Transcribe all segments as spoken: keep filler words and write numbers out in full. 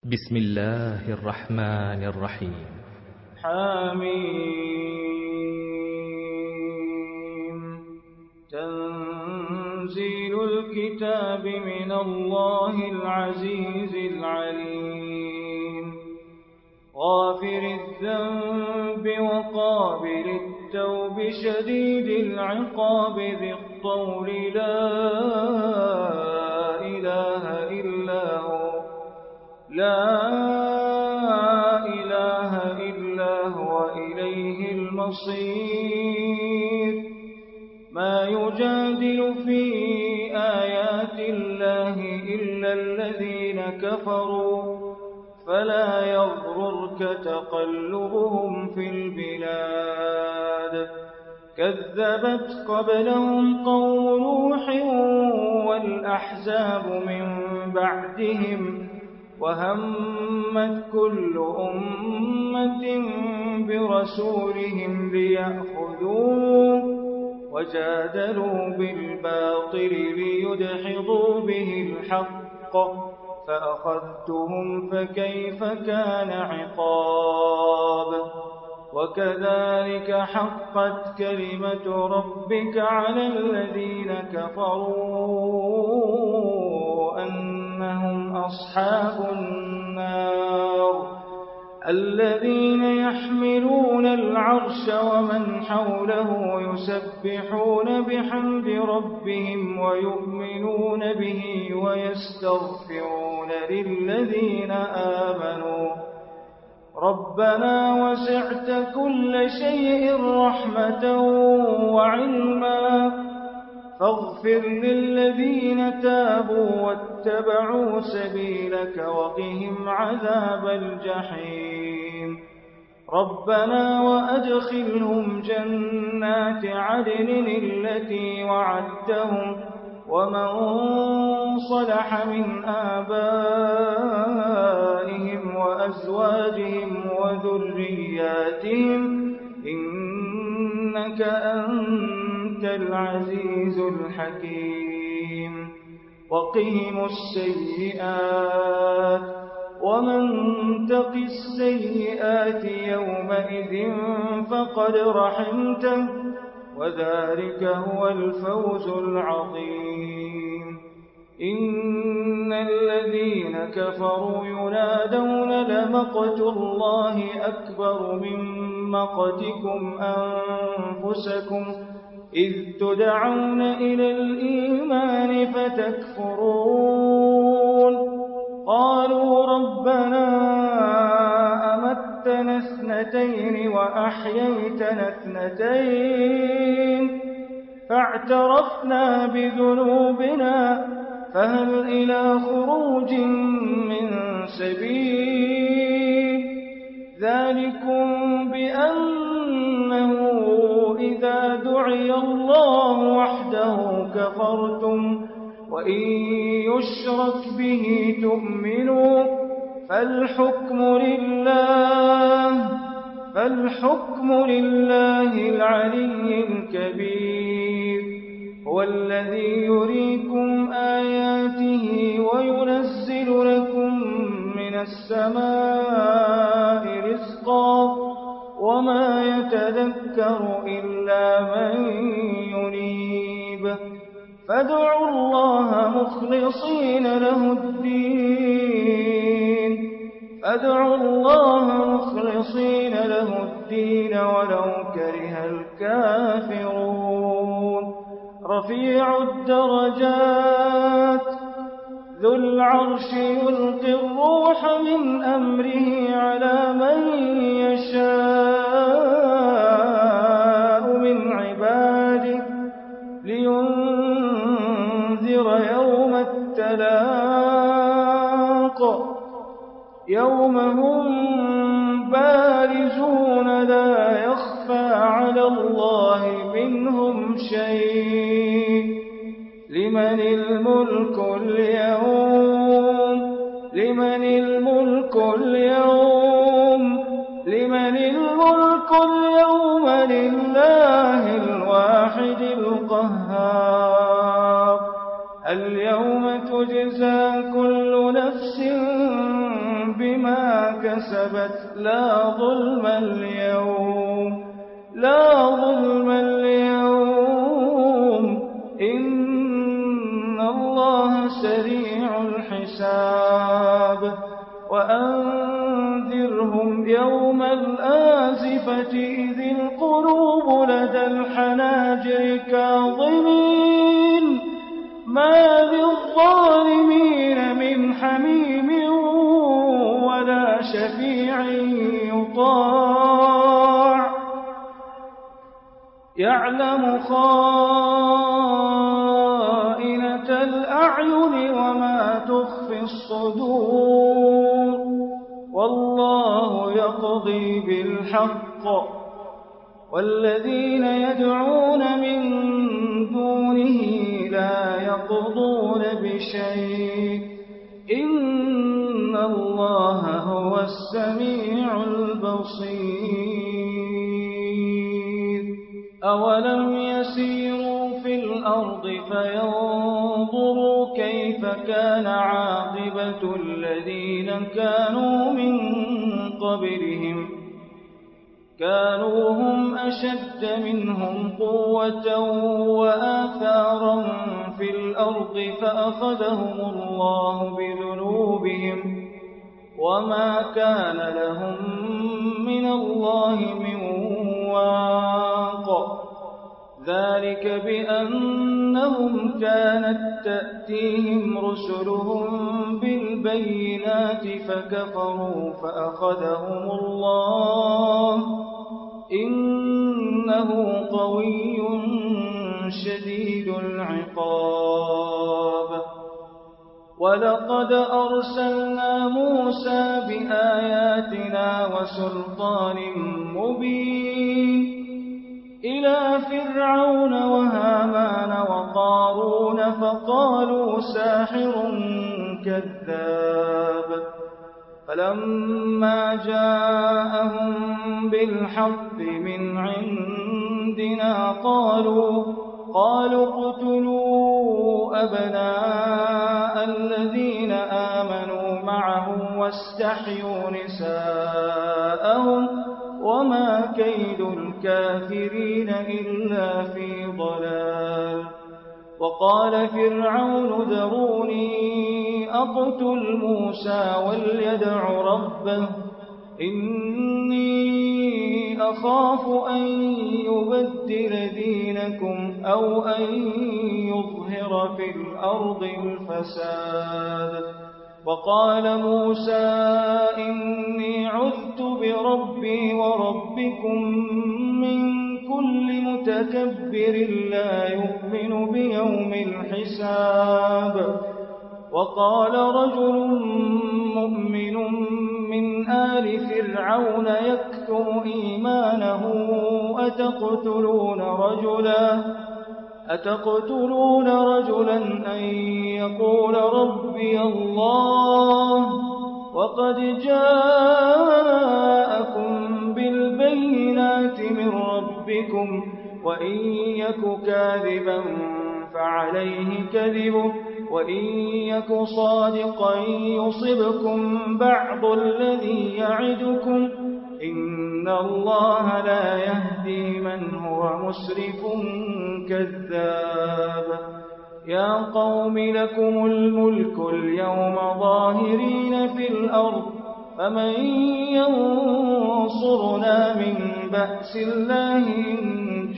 بسم الله الرحمن الرحيم. حميم. تنزيل الكتاب من الله العزيز العليم. غافر الذنب وقابل التوب شديد العقاب ذي الطول لا إله إلا هو لا إله إلا هو إليه المصير. ما يجادل في آيات الله إلا الذين كفروا فلا يغررك تقلبهم في البلاد. كذبت قبلهم قوم نوح والأحزاب من بعدهم وهمت كل أمة برسولهم ليأخذوه وجادلوا بالباطل ليدحضوا به الحق فأخذتهم فكيف كان عقاب. وكذلك حقت كلمة ربك على الذين كفروا أنهم أصحاب النار. الذين يحملون العرش ومن حوله يسبحون بحمد ربهم ويؤمنون به ويستغفرون للذين آمنوا ربنا وسعت كل شيء رحمة وعلما فاغفر للذين تابوا واتبعوا سبيلك وقهم عذاب الجحيم. ربنا وأدخلهم جنات عدن التي وعدتهم ومن صلح من آبائهم وأزواجهم وذرياتهم إنك أنت العزيز الحكيم. وقهم السيئات ومن تق السيئات يومئذ فقد رحمته وذلك هو الفوز العظيم. إن الذين كفروا ينادون لمقت الله أكبر من مقتكم أنفسكم إذ تدعون إلى الإيمان فتكفرون. قالوا ربنا أمتنا اثنتين وأحييتنا اثنتين فاعترفنا بذنوبنا فهل إلى خروج من سبيل. ذلكم بأنه إذا دعي الله وحده كفرتم وإن يشرك به تؤمنوا فالحكم لله فالحكم لله العلي الكبير. هو الذي يريكم آياته وينزل لكم من السماء رزقا وما يتذكر إلا من ينيب. فادعوا الله مخلصين له الدين فادعوا الله مخلصين له الدين ولو كره الكافرون. رفيع الدرجات ذو العرش يلقي الروح من أمره على من يشاء من عباده لينذر يوم التلاق يوم هم بارزون لا يخفى على الله منهم شيء. لمن الملك اليوم لمن الملك اليوم لمن الملك اليوم لله الواحد القهار. اليوم تجزى كل نفس بما كسبت لا ظلم اليوم لا ظلم اليوم إن الله سريع الحساب وأنذرهم يوم الآزفة إذ القلوب لدى الحناجر كاظمين ما للظالمين من حميم ولا شفيع يطاع يعلم خائنة الأعين وما تخفي الصدور والله يقضي بالحق والذين يدعون من دونه لا يقضون بشيء إن الله هو السميع البصير أولم يسيروا في الأرض فينظروا كيف كان عاقبة الذين كانوا من قبلهم كانوا هم أشد منهم قوة وآثارا في الأرض فأخذهم الله بذنوبهم وما كان لهم من الله من واق ذلك بأنهم كانت تأتيهم رسلهم بالبينات فكفروا فأخذهم الله إنه قوي شديد العقاب ولقد أرسلنا موسى بآياتنا وسلطان مبين إلى فرعون وهامان وقارون فقالوا ساحر كذاب فلما جاءهم بالحق من عندنا قالوا قالوا اقتلوا أبناء الذين آمنوا معه واستحيوا نساءهم وما كيد الكافرين إلا في ضلال وقال فرعون ذروني أقتل موسى وليدع ربه إني أخاف أن يبدل دينكم أو أن يظهر في الأرض الفساد وقال موسى إني عذت بربي وربكم من كل متكبر لا يؤمن بيوم الحساب وقال رجل مؤمن من آل فرعون يكتم إيمانه أتقتلون رجلا أتقتلون رجلا أن يقول ربي الله وقد جاءكم بالبينات من ربكم وإن يك كاذبا فعليه كذبه وإن يك صادقا يصبكم بعض الذي يعدكم إن الله لا يهدي من هو مسرف كذاب يا قوم لكم الملك اليوم ظاهرين في الأرض فمن ينصرنا من بأس الله إن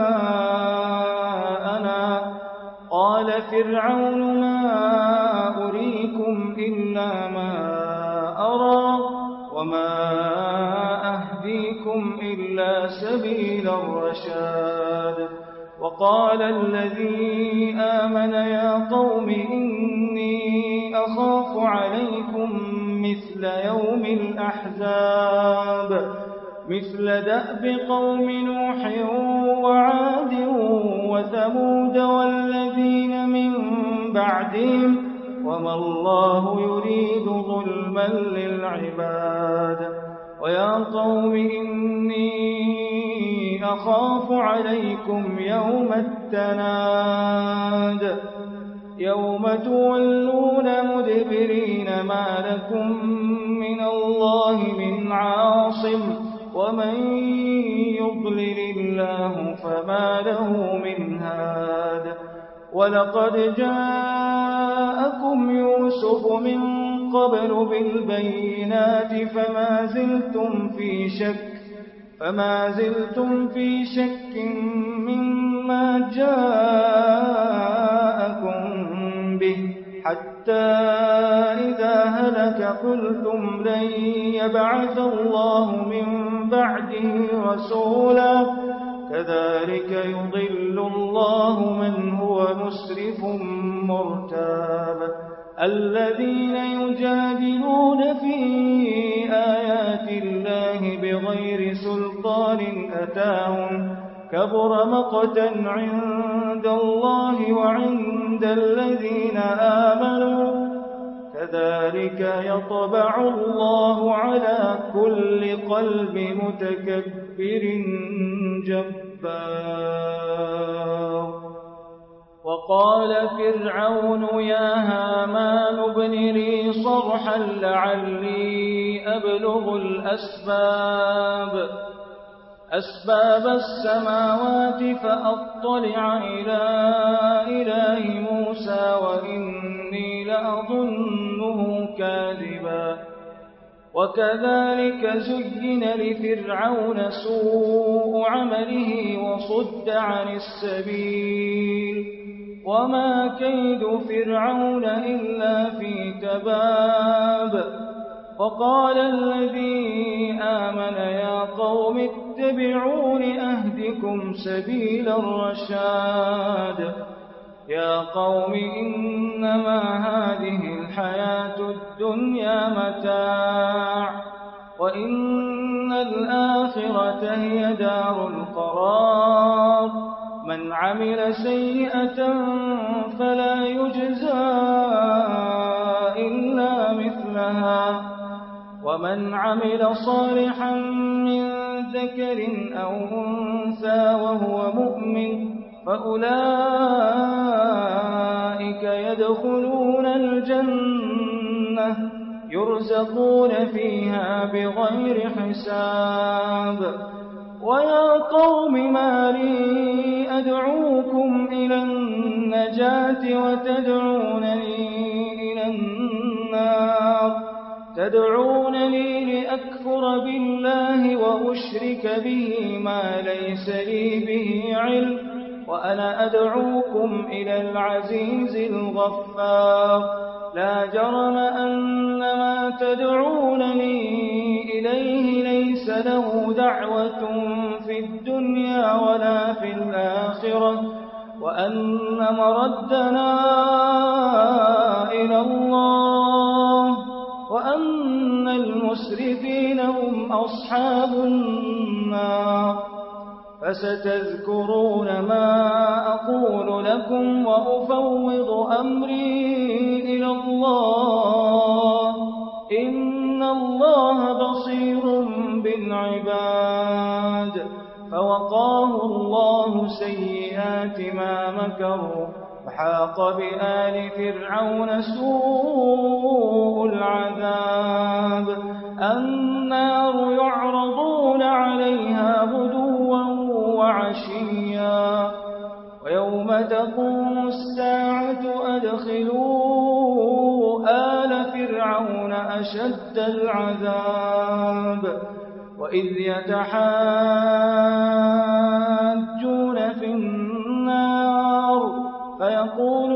جاءنا قال فرعون ما أريكم إلا ما أرى وما أهديكم إلا سبيل الرشاد وقال الذي آمن يا قوم إني أخاف عليكم مثل يوم الأحزاب مثل دأب قوم نوح وعاد وثمود والذين من بعدهم وما الله يريد ظلما للعباد ويا قوم إني أخاف عليكم يوم التناد يوم تولون مدبرين ما لكم من الله له من هاد ولقد جاءكم يوسف من قبل بالبينات فما زلتم في شك فما زلتم في شك مما جاءكم به حتى إذا هلك قلتم لن يبعث الله من بعده رسولا كذلك يضل الله من هو مسرف مرتاب الذين يجادلون في آيات الله بغير سلطان أتاهم كبر مقتا عند الله وعند الذين آمنوا كذلك يطبع الله على كل قلب متكبر جبار وقال فرعون يا هامان ابن لي صرحا لعلي أبلغ الأسباب أسباب السماوات فأطلع إلى إله موسى وإني لأظنه كاذبا وكذلك زين لفرعون سوء عمله وصد عن السبيل وما كيد فرعون إلا في تباب وقال الذي آمن يا قوم اتبعون أهدكم سبيل الرشاد يا قوم إنما هذه الحياة الدنيا متاع وإن الآخرة هي دار القرار من عمل سيئة فلا يجزى إلا مثلها ومن عمل صالحا من ذكر أو أنثى وهو مؤمن فأولئك يدخلون الجنة يرزقون فيها بغير حساب ويا قوم ما لي أدعوكم إلى النجاة وتدعونني إلى النار تدعونني لأكفر بالله وأشرك به ما ليس لي به علم وأنا أدعوكم إلى العزيز الغفار لا جرم أن ما تدعونني إليه ليس له دعوة في الدنيا ولا في الآخرة وأن مردنا إلى الله وأن المسرفين هم أصحاب النار فستذكرون ما أقول لكم وأفوض أمري إلى الله إن الله بصير بالعباد فوقاه الله سيئات ما مكروا وحاق بآل فرعون سوء العذاب النار يعرضون عليها غدوا وعشيا ويوم تقوم الساعة أدخلوا آل فرعون أشد العذاب وإذ يتحاجون في النار فيقول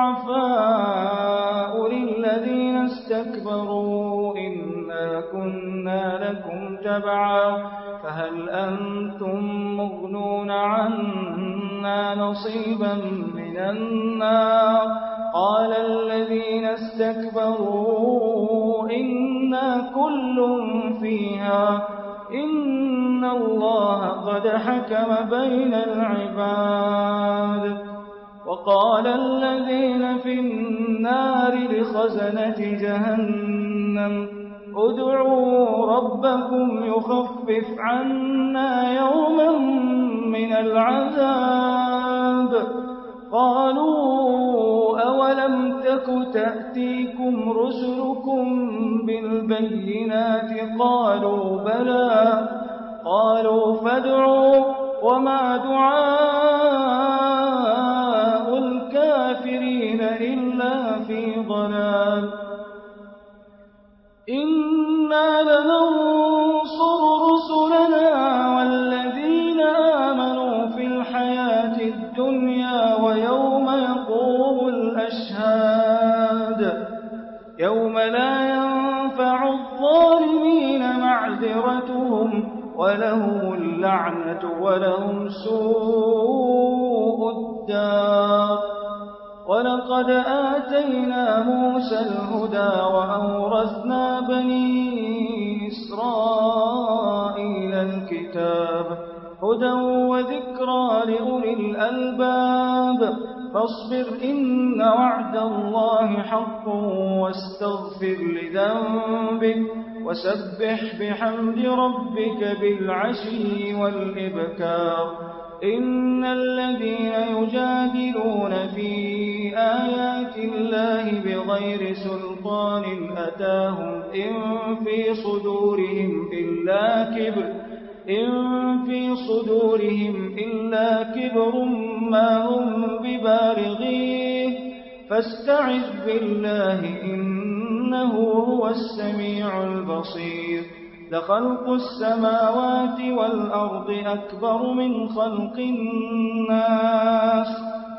الضعفاء للذين استكبروا إنا كنا لكم تبعا فهل أنتم مغنون عنا نصيبا من النار قال الذين استكبروا إنا كل فيها إن الله قد حكم بين العباد وقال الذين في النار لخزنة جهنم ادعوا ربكم يخفف عنا يوما من العذاب قالوا أولم تك تأتيكم رسلكم بالبينات قالوا بلى قالوا فادعوا وما دعاء الكافرين إلا في ضلال إنا لننصر رسلنا والذين آمنوا في الحياة الدنيا ويوم يقوم الأشهاد يوم لا ينفع الظالمين معذرتهم ولهم اللعنة ولهم سوء الدار ولقد آتينا موسى الهدى وأورثنا بني إسرائيل الكتاب هدى وذكرى لأولي الألباب فاصبر إن وعد الله حق واستغفر لذنبك وسبح بحمد ربك بالعشي والإبكار إن الذين يجادلون في آيات الله بغير سلطان أتاهم إن في صدورهم إلا كبر إن في صدورهم إلا كبر ما هم ببالغيه فاستعذ بالله إنه هو السميع البصير لخلق السماوات والأرض أكبر من خلق الناس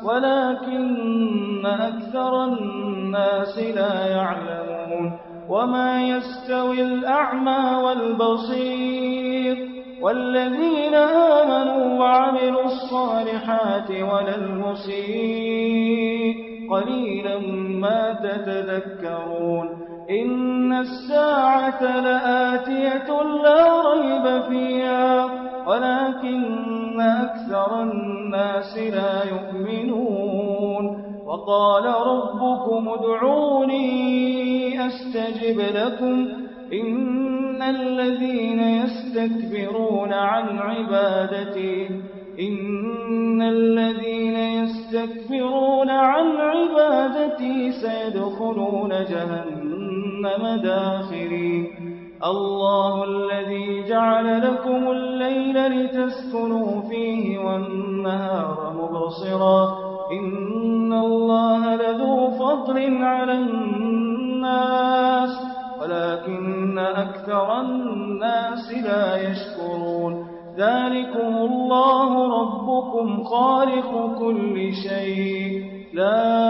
ولكن أكثر الناس لا يعلمون وما يستوي الأعمى والبصير والذين آمنوا وعملوا الصالحات ولا المسيء قليلا ما تتذكرون إن الساعة لآتية لا ريب فيها ولكن أكثر الناس لا يؤمنون وقال ربكم ادعوني أستجب لكم إن الذين يستكبرون عن عبادتي إن الذين يستكبرون عن عبادتي سيدخلون جهنم داخرين الله الذي جعل لكم الليل لتسكنوا فيه والنهار مبصرا إن الله لذو فضل على الناس ولكن أكثر الناس لا يشكرون ذلكم الله ربكم خالق كل شيء لا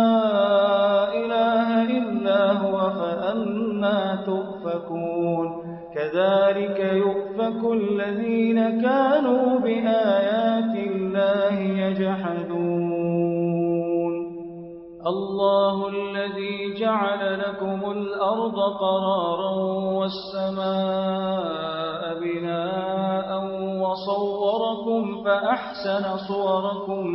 إله إلا هو فأنى تؤفكون كذلك يؤفك الذين كانوا بآيات الله يجحدون الله الذي جعل لكم الأرض قرارا والسماء بناء وصوركم فأحسن صوركم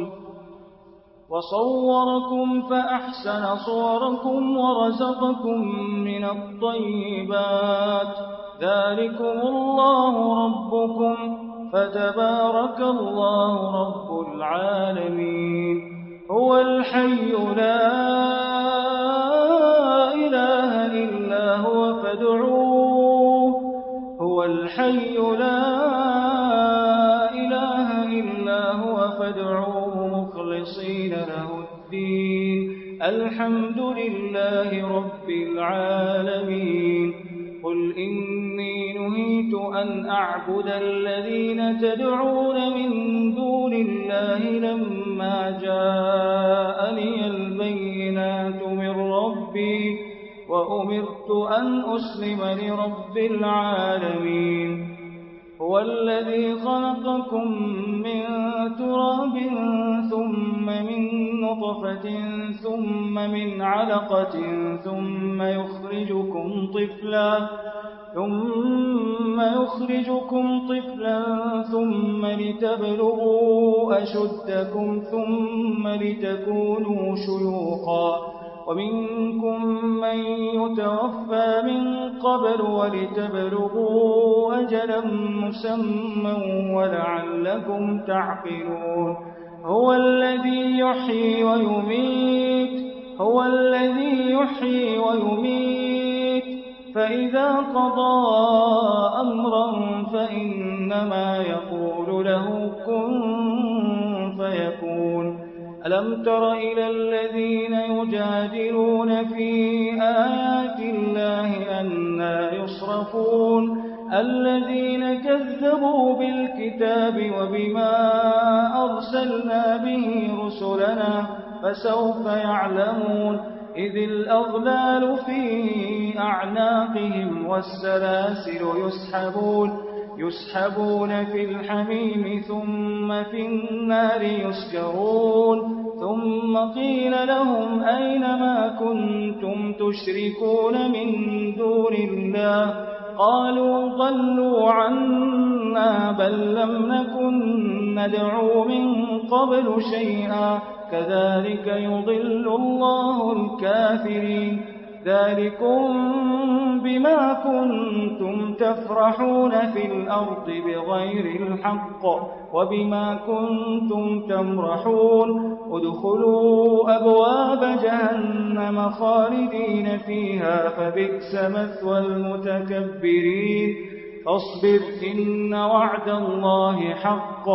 وصوركم فأحسن صوركم ورزقكم من الطيبات ذلكم الله ربكم فتبارك الله رب العالمين هو الحي لا إله إلا هو فادعوه هو الحي لا إله إلا هو فادعوه مخلصين له الدين الحمد لله رب العالمين قل إني نهيت أن أعبد الذين تدعون من دون الله لما جاءني البينات من ربي وأمرت أن أسلم لرب العالمين هو الذي خلقكم من تراب ثم من نطفة ثم من علقة ثم يخرجكم طفلا ثم يخرجكم طفلا ثم لتبلغوا أشدكم ثم لتكونوا شيوخا ومنكم من يتوفى من قبل ولتبلغوا أجلا مسمى ولعلكم تعقلون هو الذي يحيي ويميت هو الذي يحيي ويميت فإذا قضى أمرا فإنما يقول له كن فيكون. ألم تر إلى الذين يجادلون في آيات الله أنى يصرفون الذين كذبوا بالكتاب وبما أرسلنا به رسلنا فسوف يعلمون إذ الأغلال في أعناقهم والسلاسل يسحبون يسحبون في الحميم ثم في النار يسجرون ثم قيل لهم أين ما كنتم تشركون من دون الله قالوا ضلوا عنا بل لم نكن ندعو من قبل شيئا كذلك يضل الله الكافرين ذلكم بما كنتم تفرحون في الأرض بغير الحق وبما كنتم تمرحون ادخلوا أبواب جهنم خالدين فيها فبئس مثوى المتكبرين فاصبر إن وعد الله حق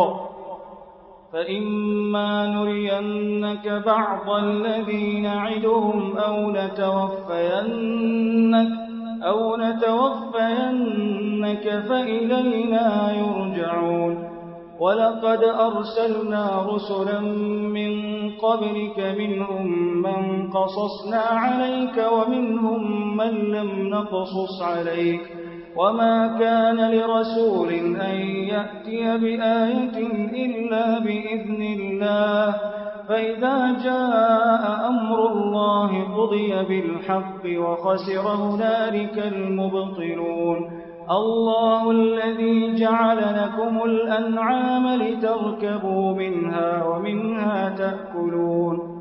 فإما نرينك بعض الذي نعدهم أو نتوفينك, أو نتوفينك فإلينا يرجعون ولقد أرسلنا رسلا من قبلك منهم من قصصنا عليك ومنهم من لم نقصص عليك وما كان لرسول أن يأتي بآية إلا بإذن الله فإذا جاء أمر الله قضي بالحق وخسر هنالك المبطلون الله الذي جعل لكم الأنعام لتركبوا منها ومنها تأكلون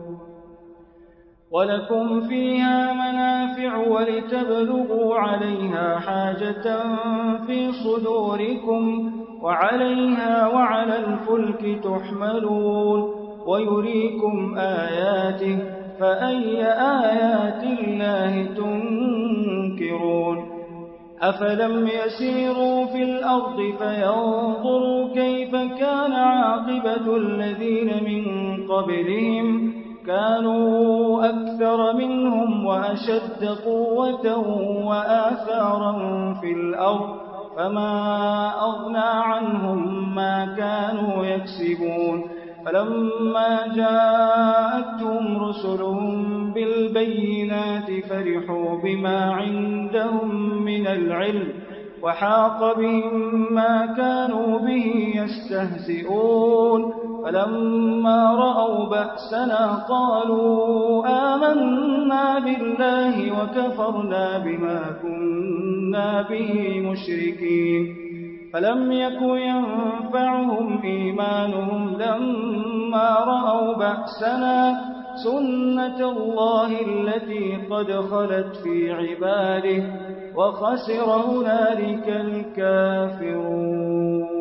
ولكم فيها منافع ولتبلغوا عليها حاجة في صدوركم وعليها وعلى الفلك تحملون ويريكم آياته فأي آيات الله تنكرون أفلم يسيروا في الأرض فينظروا كيف كان عاقبة الذين من قبلهم كانوا أكثر منهم وأشد قوة وآثارا في الأرض فما أغنى عنهم ما كانوا يكسبون فلما جاءتهم رسلهم بالبينات فرحوا بما عندهم من العلم وحاق بهم ما كانوا به يستهزئون فلما رأوا بأسنا قالوا آمنا بالله وكفرنا بما كنا به مشركين فلم يك ينفعهم إيمانهم لما رأوا بأسنا سنة الله التي قد خلت في عباده وخسر هنالك الكافرون